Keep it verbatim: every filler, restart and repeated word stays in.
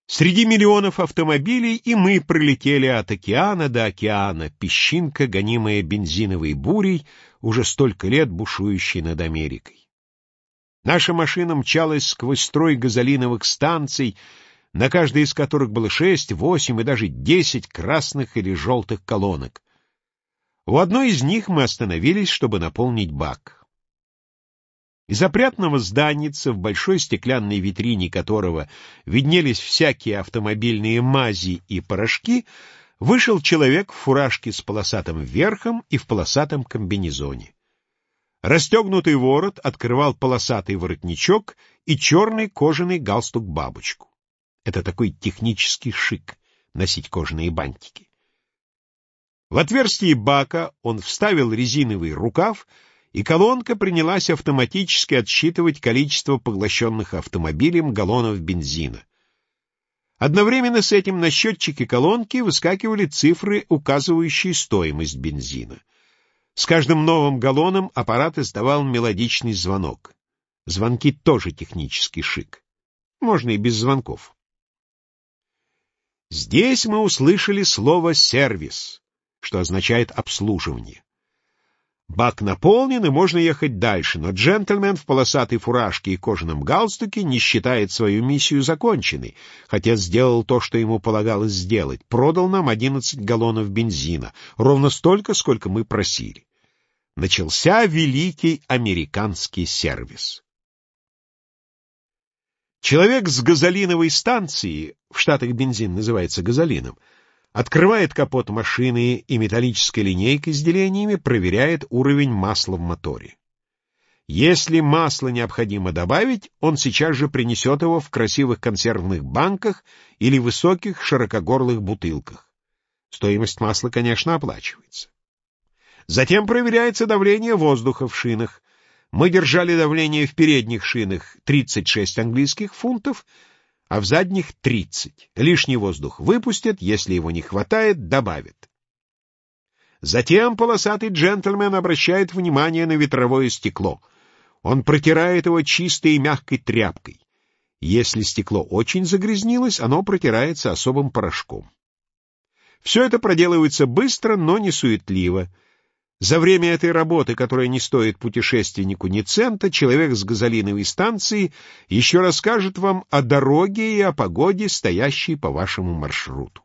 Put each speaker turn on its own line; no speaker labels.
Среди миллионов автомобилей и мы пролетели от океана до океана, песчинка, гонимая бензиновой бурей, уже столько лет бушующей над Америкой. Наша машина мчалась сквозь строй газолиновых станций, на каждой из которых было шесть, восемь и даже десять красных или желтых колонок. У одной из них мы остановились, чтобы наполнить бак. Из опрятного зданица, в большой стеклянной витрине которого виднелись всякие автомобильные мази и порошки, вышел человек в фуражке с полосатым верхом и в полосатом комбинезоне. Расстегнутый ворот открывал полосатый воротничок и черный кожаный галстук-бабочку. Это такой технический шик — носить кожаные бантики. В отверстие бака он вставил резиновый рукав, и колонка принялась автоматически отсчитывать количество поглощенных автомобилем галлонов бензина. Одновременно с этим на счетчике колонки выскакивали цифры, указывающие стоимость бензина. С каждым новым галлоном аппарат издавал мелодичный звонок. Звонки тоже технический шик. Можно и без звонков. Здесь мы услышали слово «сервис», что означает «обслуживание». Бак наполнен, и можно ехать дальше, но джентльмен в полосатой фуражке и кожаном галстуке не считает свою миссию законченной, хотя сделал то, что ему полагалось сделать. Продал нам одиннадцать галлонов бензина, ровно столько, сколько мы просили. Начался великий американский сервис. Человек с газолиновой станции, в Штатах бензин называется газолином, открывает капот машины и металлической линейкой с делениями проверяет уровень масла в моторе. Если масло необходимо добавить, он сейчас же принесет его в красивых консервных банках или высоких широкогорлых бутылках. Стоимость масла, конечно, оплачивается. Затем проверяется давление воздуха в шинах. Мы держали давление в передних шинах тридцать шесть английских фунтов, а в задних — тридцать. Лишний воздух выпустят, если его не хватает, добавят. Затем полосатый джентльмен обращает внимание на ветровое стекло. Он протирает его чистой и мягкой тряпкой. Если стекло очень загрязнилось, оно протирается особым порошком. Все это проделывается быстро, но не суетливо. За время этой работы, которая не стоит путешественнику ни цента, человек с газолиновой станции еще расскажет вам о дороге и о погоде, стоящей по вашему маршруту.